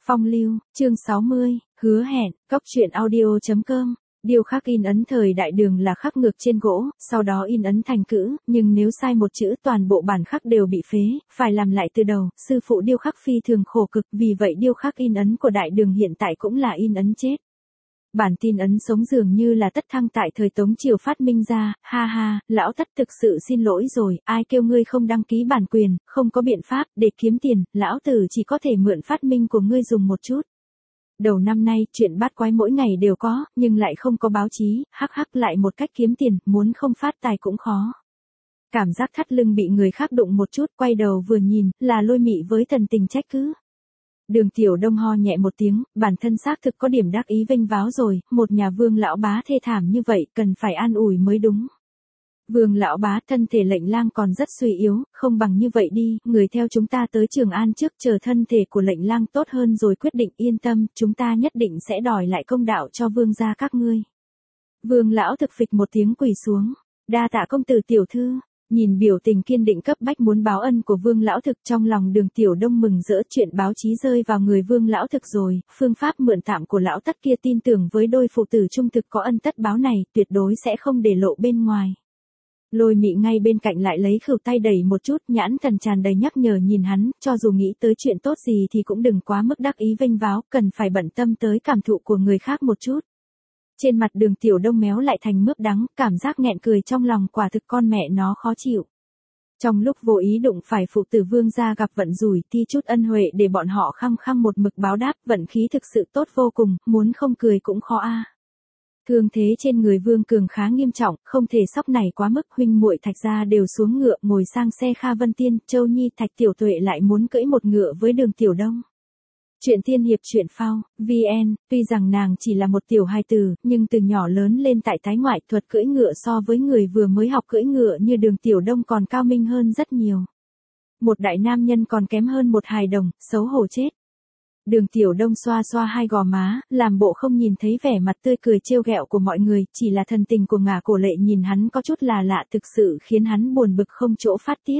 Phong lưu, chương 60, hứa hẹn, cóc truyện audio.com. Điêu khắc in ấn thời đại Đường là khắc ngược trên gỗ, sau đó in ấn thành chữ, nhưng nếu sai một chữ toàn bộ bản khắc đều bị phế, phải làm lại từ đầu. Sư phụ điêu khắc phi thường khổ cực, vì vậy điêu khắc in ấn của đại Đường hiện tại cũng là in ấn chết. Bản tin ấn sống dường như là Tất Thăng tại thời Tống Triều phát minh ra, ha ha, lão Tất thực sự xin lỗi rồi, ai kêu ngươi không đăng ký bản quyền, không có biện pháp, để kiếm tiền, lão tử chỉ có thể mượn phát minh của ngươi dùng một chút. Đầu năm nay, chuyện bát quái mỗi ngày đều có, nhưng lại không có báo chí, hắc lại một cách kiếm tiền, muốn không phát tài cũng khó. Cảm giác thắt lưng bị người khác đụng một chút, quay đầu vừa nhìn, là Lôi Mị với thần tình trách cứ. Đường Tiểu Đông ho nhẹ một tiếng, bản thân xác thực có điểm đắc ý vênh váo rồi, một nhà Vương lão bá thê thảm như vậy, cần phải an ủi mới đúng. Vương lão bá, thân thể lệnh lang còn rất suy yếu, không bằng như vậy đi, người theo chúng ta tới Trường An trước, chờ thân thể của lệnh lang tốt hơn rồi quyết định, yên tâm, chúng ta nhất định sẽ đòi lại công đạo cho vương gia các ngươi. Vương lão thực phịch một tiếng quỳ xuống, đa tạ công tử tiểu thư. Nhìn biểu tình kiên định cấp bách muốn báo ân của Vương lão thực, trong lòng Đường Tiểu Đông mừng rỡ, chuyện báo chí rơi vào người Vương lão thực rồi, phương pháp mượn tạm của lão Tất kia tin tưởng với đôi phụ tử trung thực có ân tất báo này, tuyệt đối sẽ không để lộ bên ngoài. Lôi Mị ngay bên cạnh lại lấy khửu tay đẩy một chút, nhãn thần tràn đầy nhắc nhở nhìn hắn, cho dù nghĩ tới chuyện tốt gì thì cũng đừng quá mức đắc ý vênh váo, cần phải bận tâm tới cảm thụ của người khác một chút. Trên mặt Đường Tiểu Đông méo lại thành mướp đắng, cảm giác nghẹn cười trong lòng, quả thực con mẹ nó khó chịu. Trong lúc vô ý đụng phải phụ tử Vương gia gặp vận rủi, ti chút ân huệ để bọn họ khăng khăng một mực báo đáp, vận khí thực sự tốt vô cùng, muốn không cười cũng khó a. Thương thế trên người Vương Cường khá nghiêm trọng, không thể sóc này quá mức, huynh muội Thạch gia đều xuống ngựa ngồi sang xe Kha Vân Tiên, Châu Nhi Thạch Tiểu Tuệ lại muốn cưỡi một ngựa với Đường Tiểu Đông. Chuyện tiên hiệp truyện phao, VN, tuy rằng nàng chỉ là một tiểu hài tử, nhưng từ nhỏ lớn lên tại Thái Ngoại, thuật cưỡi ngựa so với người vừa mới học cưỡi ngựa như Đường Tiểu Đông còn cao minh hơn rất nhiều. Một đại nam nhân còn kém hơn một hài đồng, xấu hổ chết. Đường Tiểu Đông xoa xoa hai gò má, làm bộ không nhìn thấy vẻ mặt tươi cười trêu ghẹo của mọi người, chỉ là thần tình của Ngả Cổ Lệ nhìn hắn có chút là lạ, thực sự khiến hắn buồn bực không chỗ phát tiết.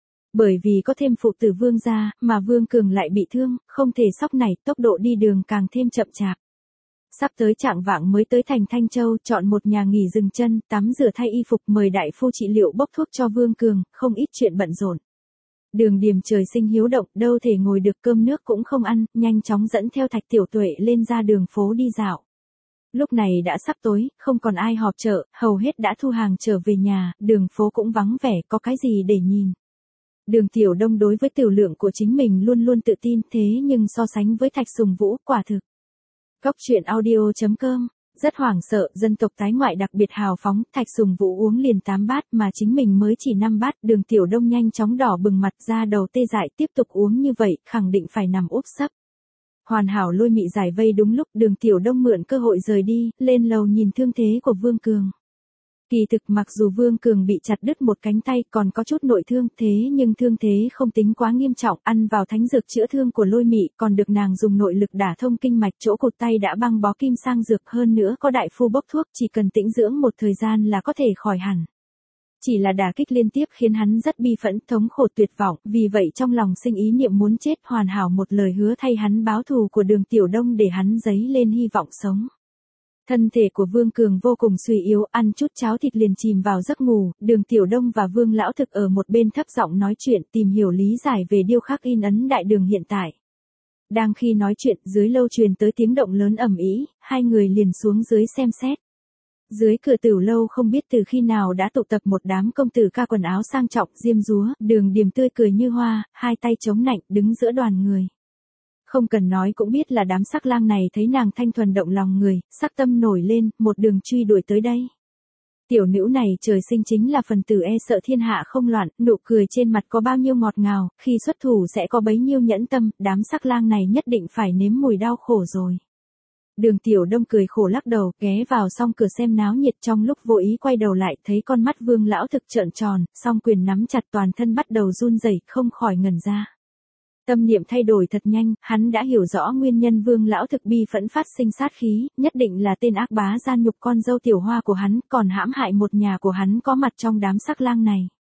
Bởi vì có thêm phụ tử Vương gia, mà Vương Cường lại bị thương, không thể sóc này, tốc độ đi đường càng thêm chậm chạp. Sắp tới trạng vạng mới tới thành Thanh Châu, chọn một nhà nghỉ dừng chân, tắm rửa thay y phục, mời đại phu trị liệu bốc thuốc cho Vương Cường, không ít chuyện bận rộn. Đường Điềm trời sinh hiếu động, đâu thể ngồi được, cơm nước cũng không ăn, nhanh chóng dẫn theo Thạch Tiểu Tuệ lên ra đường phố đi dạo. Lúc này đã sắp tối, không còn ai họp chợ, hầu hết đã thu hàng trở về nhà, đường phố cũng vắng vẻ, có cái gì để nhìn. Đường Tiểu Đông đối với tiểu lượng của chính mình luôn luôn tự tin, thế nhưng so sánh với Thạch Sùng Vũ, quả thực. Cóc truyện audio.com, rất hoảng sợ, dân tộc Thái Ngoại đặc biệt hào phóng, Thạch Sùng Vũ uống liền 8 bát mà chính mình mới chỉ 5 bát, Đường Tiểu Đông nhanh chóng đỏ bừng mặt ra đầu tê dại, tiếp tục uống như vậy, khẳng định phải nằm úp sấp. Hoàn hảo Lôi Mị giải vây đúng lúc, Đường Tiểu Đông mượn cơ hội rời đi, lên lầu nhìn thương thế của Vương Cường. Kỳ thực mặc dù Vương Cường bị chặt đứt một cánh tay còn có chút nội thương, thế nhưng thương thế không tính quá nghiêm trọng, ăn vào thánh dược chữa thương của Lôi Mị, còn được nàng dùng nội lực đả thông kinh mạch, chỗ cụt tay đã băng bó kim sang dược, hơn nữa có đại phu bốc thuốc, chỉ cần tĩnh dưỡng một thời gian là có thể khỏi hẳn. Chỉ là đả kích liên tiếp khiến hắn rất bi phẫn, thống khổ tuyệt vọng, vì vậy trong lòng sinh ý niệm muốn chết, hoàn hảo một lời hứa thay hắn báo thù của Đường Tiểu Đông để hắn dấy lên hy vọng sống. Thân thể của Vương Cường vô cùng suy yếu, ăn chút cháo thịt liền chìm vào giấc ngủ, Đường Tiểu Đông và Vương lão thực ở một bên thấp giọng nói chuyện, tìm hiểu lý giải về điêu khắc in ấn đại đường hiện tại. Đang khi nói chuyện, dưới lâu truyền tới tiếng động lớn ầm ĩ, hai người liền xuống dưới xem xét. Dưới cửa Tửu lâu không biết từ khi nào đã tụ tập một đám công tử ca quần áo sang trọng, diêm dúa, Đường Điềm tươi cười như hoa, hai tay chống nạnh, đứng giữa đoàn người. Không cần nói cũng biết là đám sắc lang này thấy nàng thanh thuần động lòng người, sắc tâm nổi lên, một đường truy đuổi tới đây. Tiểu nữ này trời sinh chính là phần tử e sợ thiên hạ không loạn, nụ cười trên mặt có bao nhiêu ngọt ngào, khi xuất thủ sẽ có bấy nhiêu nhẫn tâm, đám sắc lang này nhất định phải nếm mùi đau khổ rồi. Đường Tiểu Đông cười khổ lắc đầu, ghé vào song cửa xem náo nhiệt, trong lúc vô ý quay đầu lại, thấy con mắt Vương lão thực trợn tròn, song quyền nắm chặt, toàn thân bắt đầu run rẩy, không khỏi ngẩn ra. Tâm niệm thay đổi thật nhanh, hắn đã hiểu rõ nguyên nhân Vương lão thực bi phẫn phát sinh sát khí, nhất định là tên ác bá gian nhục con dâu Tiểu Hoa của hắn, còn hãm hại một nhà của hắn có mặt trong đám sắc lang này.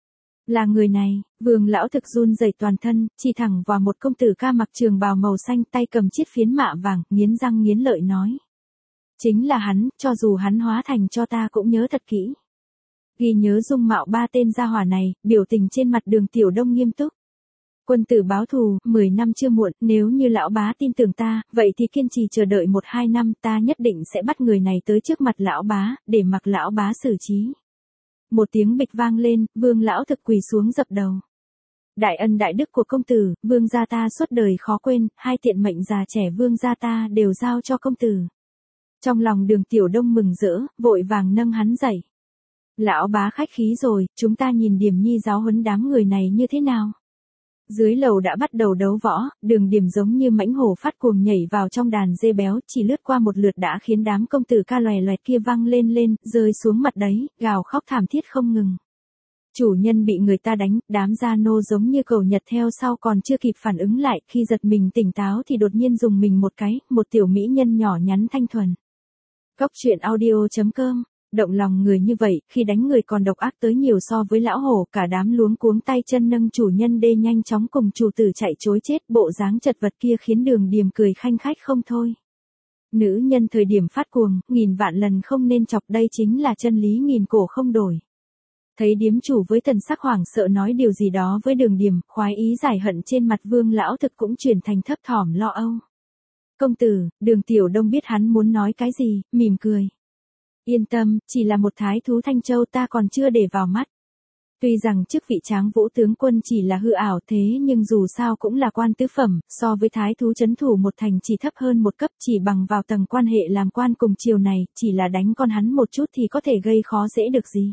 Là người này, Vương lão thực run rẩy toàn thân, chỉ thẳng vào một công tử ca mặc trường bào màu xanh, tay cầm chiếc phiến mạ vàng, nghiến răng nghiến lợi nói. Chính là hắn, cho dù hắn hóa thành cho ta cũng nhớ thật kỹ. Ghi nhớ dung mạo ba tên gia hỏa này, biểu tình trên mặt Đường Tiểu Đông nghiêm túc. Quân tử báo thù, 10 năm chưa muộn, nếu như lão bá tin tưởng ta, vậy thì kiên trì chờ đợi 1-2 năm, ta nhất định sẽ bắt người này tới trước mặt lão bá, để mặc lão bá xử trí. Một tiếng bịch vang lên, Vương lão thực quỳ xuống dập đầu. Đại ân đại đức của công tử, Vương gia ta suốt đời khó quên, hai tiện mệnh già trẻ Vương gia ta đều giao cho công tử. Trong lòng Đường Tiểu Đông mừng rỡ, vội vàng nâng hắn dậy. Lão bá khách khí rồi, chúng ta nhìn Điểm Nhi giáo huấn đám người này như thế nào. Dưới lầu đã bắt đầu đấu võ, Đường Điểm giống như mãnh hổ phát cuồng nhảy vào trong đàn dê béo, chỉ lướt qua một lượt đã khiến đám công tử ca loè loẹt kia văng lên, rơi xuống mặt đấy, gào khóc thảm thiết không ngừng. Chủ nhân bị người ta đánh, đám gia nô giống như cầu nhật theo sau còn chưa kịp phản ứng lại, khi giật mình tỉnh táo thì đột nhiên dùng mình một cái, một tiểu mỹ nhân nhỏ nhắn thanh thuần. Cóc truyện audio.com. Động lòng người như vậy, khi đánh người còn độc ác tới nhiều so với lão hổ, cả đám luống cuống tay chân nâng chủ nhân đê nhanh chóng cùng chủ tử chạy trối chết, bộ dáng chật vật kia khiến Đường Điềm cười khanh khách không thôi. Nữ nhân thời điểm phát cuồng, nghìn vạn lần không nên chọc, đây chính là chân lý nghìn cổ không đổi. Thấy điếm chủ với thần sắc hoảng sợ nói điều gì đó với Đường Điềm, khoái ý giải hận trên mặt Vương lão thực cũng chuyển thành thấp thỏm lo âu. Công tử, Đường Tiểu Đông biết hắn muốn nói cái gì, mỉm cười. Yên tâm, chỉ là một thái thú Thanh Châu ta còn chưa để vào mắt. Tuy rằng chức vị Tráng Vũ tướng quân chỉ là hư ảo thế nhưng dù sao cũng là quan tứ phẩm, so với thái thú trấn thủ một thành chỉ thấp hơn một cấp, chỉ bằng vào tầng quan hệ làm quan cùng triều này, chỉ là đánh con hắn một chút thì có thể gây khó dễ được gì.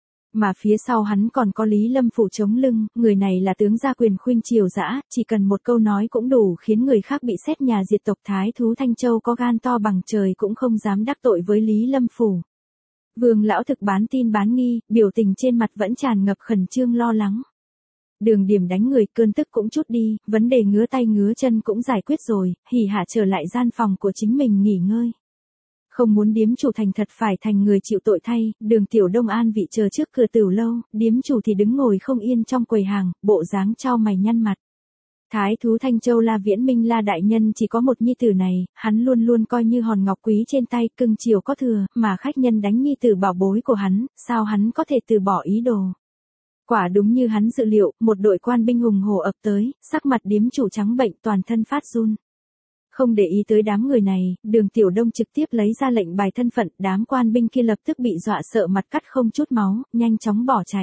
Mà phía sau hắn còn có Lý Lâm Phủ chống lưng, người này là tướng gia quyền khuynh triều dã, chỉ cần một câu nói cũng đủ khiến người khác bị xét nhà diệt tộc. Thái thú Thanh Châu có gan to bằng trời cũng không dám đắc tội với Lý Lâm Phủ. Vương lão thực bán tin bán nghi, biểu tình trên mặt vẫn tràn ngập khẩn trương lo lắng. Đường Điểm đánh người, cơn tức cũng chút đi, vấn đề ngứa tay ngứa chân cũng giải quyết rồi, hỉ hả trở lại gian phòng của chính mình nghỉ ngơi. Không muốn điếm chủ thành thật phải thành người chịu tội thay, Đường Tiểu Đông an vị chờ trước cửa tửu lâu, điếm chủ thì đứng ngồi không yên trong quầy hàng, bộ dáng chau mày nhăn mặt. Thái thú Thanh Châu La Viễn Minh La đại nhân chỉ có một nhi tử này, hắn luôn luôn coi như hòn ngọc quý trên tay, cưng chiều có thừa, mà khách nhân đánh nhi tử bảo bối của hắn, sao hắn có thể từ bỏ ý đồ. Quả đúng như hắn dự liệu, một đội quan binh hùng hổ ập tới, sắc mặt điếm chủ trắng bệnh, toàn thân phát run. Không để ý tới đám người này, Đường Tiểu Đông trực tiếp lấy ra lệnh bài thân phận, đám quan binh kia lập tức bị dọa sợ mặt cắt không chút máu, nhanh chóng bỏ chạy.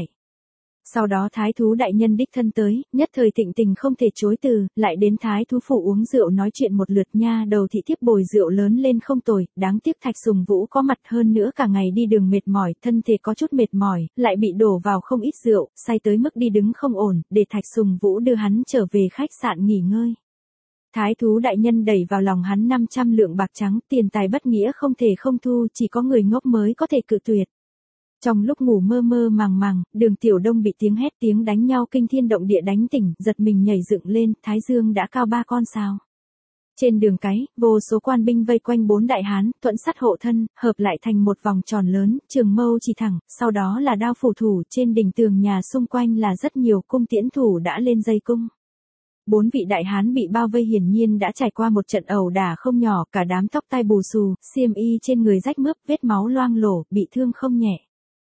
Sau đó thái thú đại nhân đích thân tới, nhất thời Thịnh Tình không thể chối từ, lại đến thái thú phủ uống rượu nói chuyện một lượt. Nha đầu thị thiếp bồi rượu lớn lên không tồi, đáng tiếc Thạch Sùng Vũ có mặt, hơn nữa cả ngày đi đường mệt mỏi, thân thể có chút mệt mỏi, lại bị đổ vào không ít rượu, say tới mức đi đứng không ổn, để Thạch Sùng Vũ đưa hắn trở về khách sạn nghỉ ngơi. Thái thú đại nhân đẩy vào lòng hắn 500 lượng bạc trắng, tiền tài bất nghĩa không thể không thu, chỉ có người ngốc mới có thể cự tuyệt. Trong lúc ngủ mơ mơ màng màng, Đường Tiểu Đông bị tiếng hét tiếng đánh nhau kinh thiên động địa đánh tỉnh, giật mình nhảy dựng lên, thái dương đã cao 3 con sao. Trên đường cái, vô số quan binh vây quanh 4 đại hán, thuận sắt hộ thân, hợp lại thành một vòng tròn lớn, trường mâu chỉ thẳng, sau đó là đao phủ thủ, trên đỉnh tường nhà xung quanh là rất nhiều cung tiễn thủ đã lên dây cung. 4 vị đại hán bị bao vây hiển nhiên đã trải qua một trận ẩu đả không nhỏ, cả đám tóc tai bù xù, xiêm y trên người rách mướp, vết máu loang lổ, bị thương không nhẹ.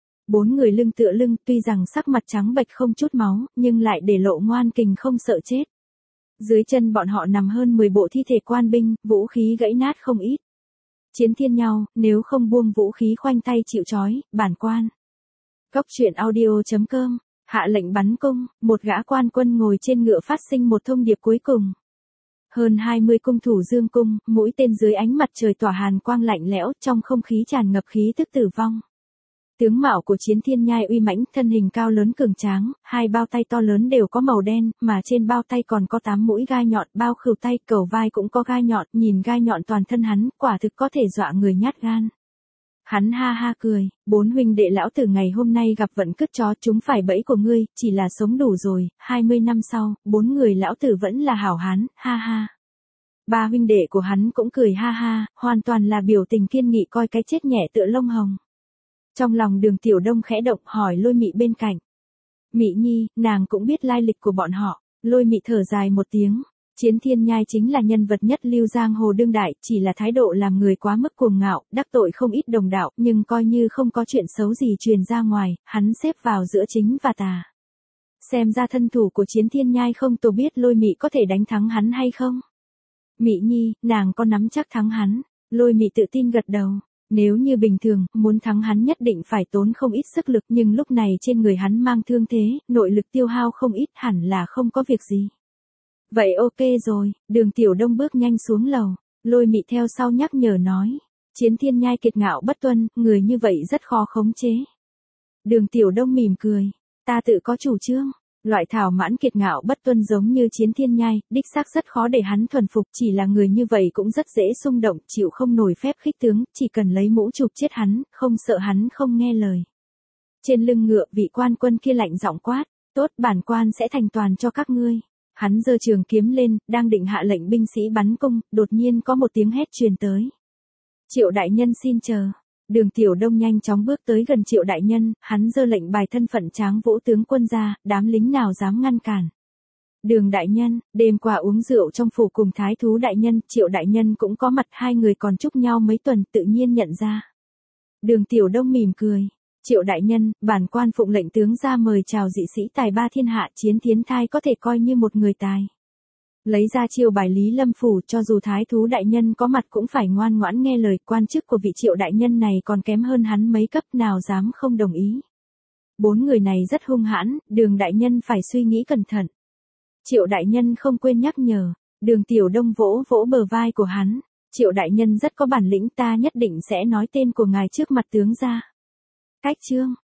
4 người lưng tựa lưng, tuy rằng sắc mặt trắng bệch không chút máu, nhưng lại để lộ ngoan kình không sợ chết. Dưới chân bọn họ nằm hơn 10 bộ thi thể quan binh, vũ khí gãy nát không ít. Chiến thiên nhau, nếu không buông vũ khí khoanh tay chịu trói, bản quan. Cóc truyện audio.com. Hạ lệnh bắn cung, một gã quan quân ngồi trên ngựa phát sinh một thông điệp cuối cùng. Hơn 20 cung thủ dương cung, mũi tên dưới ánh mặt trời tỏa hàn quang lạnh lẽo, trong không khí tràn ngập khí tức tử vong. Tướng mạo của Chiến Thiên Nhai uy mãnh, thân hình cao lớn cường tráng, hai bao tay to lớn đều có màu đen, mà trên bao tay còn có 8 mũi gai nhọn, bao khửu tay, cầu vai cũng có gai nhọn, nhìn gai nhọn toàn thân hắn, quả thực có thể dọa người nhát gan. Hắn ha ha cười, 4 huynh đệ lão tử ngày hôm nay gặp vận cứt chó, chúng phải bẫy của ngươi, chỉ là sống đủ rồi, 20 năm sau, 4 người lão tử vẫn là hảo hán, ha ha. 3 huynh đệ của hắn cũng cười ha ha, hoàn toàn là biểu tình kiên nghị coi cái chết nhẹ tựa lông hồng. Trong lòng Đường Tiểu Đông khẽ động, hỏi Lôi Mị bên cạnh. Mị Nhi, nàng cũng biết lai lịch của bọn họ. Lôi Mị thở dài một tiếng. Chiến Thiên Nhai chính là nhân vật nhất lưu giang hồ đương đại, chỉ là thái độ làm người quá mức cuồng ngạo, đắc tội không ít đồng đạo, nhưng coi như không có chuyện xấu gì truyền ra ngoài, hắn xếp vào giữa chính và tà. Xem ra thân thủ của Chiến Thiên Nhai không tổ biết Lôi Mị có thể đánh thắng hắn hay không. Mị Nhi, nàng có nắm chắc thắng hắn. Lôi Mị tự tin gật đầu. Nếu như bình thường, muốn thắng hắn nhất định phải tốn không ít sức lực, nhưng lúc này trên người hắn mang thương thế, nội lực tiêu hao không ít, hẳn là không có việc gì. Vậy ok rồi. Đường Tiểu Đông bước nhanh xuống lầu. Lôi Mị theo sau nhắc nhở nói. Chiến Thiên Nhai kiệt ngạo bất tuân, người như vậy rất khó khống chế. Đường Tiểu Đông mỉm cười. Ta tự có chủ trương. Loại thảo mãn kiệt ngạo bất tuân giống như Chiến Thiên Nhai, đích xác rất khó để hắn thuần phục, chỉ là người như vậy cũng rất dễ xung động, chịu không nổi phép khích tướng, chỉ cần lấy mũ chụp chết hắn, không sợ hắn không nghe lời. Trên lưng ngựa, vị quan quân kia lạnh giọng quát, tốt, bản quan sẽ thành toàn cho các ngươi. Hắn giơ trường kiếm lên, đang định hạ lệnh binh sĩ bắn cung, đột nhiên có một tiếng hét truyền tới. Triệu đại nhân xin chờ. Đường Tiểu Đông nhanh chóng bước tới gần Triệu đại nhân, hắn giơ lệnh bài thân phận Tráng Vũ tướng quân ra, đám lính nào dám ngăn cản. Đường đại nhân, đêm qua uống rượu trong phủ cùng Thái thú đại nhân, Triệu đại nhân cũng có mặt, hai người còn chúc nhau mấy tuần, tự nhiên nhận ra. Đường Tiểu Đông mỉm cười. Triệu đại nhân, bản quan phụng lệnh tướng ra mời chào dị sĩ tài ba thiên hạ, Chiến Thiến Thai có thể coi như một người tài. Lấy ra chiêu bài Lý Lâm phủ, cho dù Thái thú đại nhân có mặt cũng phải ngoan ngoãn nghe lời, quan chức của vị Triệu đại nhân này còn kém hơn hắn mấy cấp, nào dám không đồng ý. Bốn người này rất hung hãn, Đường đại nhân phải suy nghĩ cẩn thận. Triệu đại nhân không quên nhắc nhở. Đường Tiểu Đông vỗ vỗ bờ vai của hắn. Triệu đại nhân rất có bản lĩnh, ta nhất định sẽ nói tên của ngài trước mặt tướng ra. Cách chương